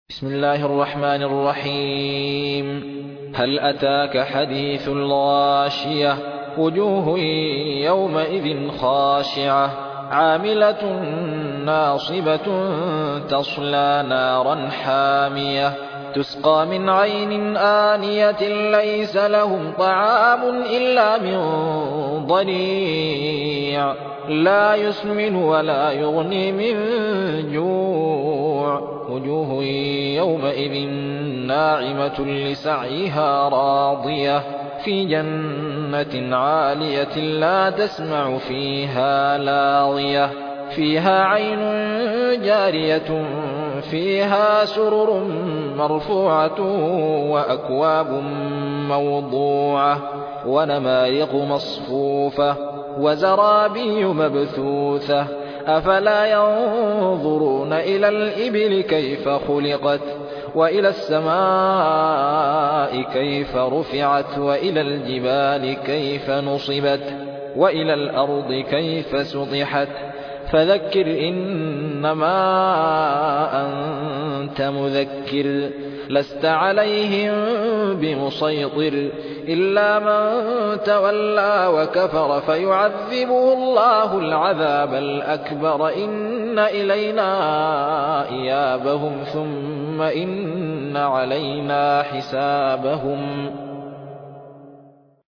بسم الله الرحمن الرحيم. هل أتاك حديث الغاشية وجوه يومئذ خاشعة عاملة ناصبة تصلى نارا حامية تسقى من عين آنية ليس لهم طعام إلا من ضريع لا يسمن ولا يغني من جوع وجوه يومئذ ناعمة لسعيها راضية في جنة عالية لا تسمع فيها لاغية فيها عين جارية فيها سرر مرفوعة وأكواب موضوعة ونمارق مصفوفة وزرابي مبثوثة أفلا ينظرون إلى الإبل كيف خلقت وإلى السماء كيف رفعت وإلى الجبال كيف نصبت وإلى الأرض كيف سطحت فذكر إنما أنت مذكر لست عليهم بمسيطر إلا من تولى وكفر فيعذبه الله العذاب الأكبر إن إلينا إيابهم ثم إن علينا حسابهم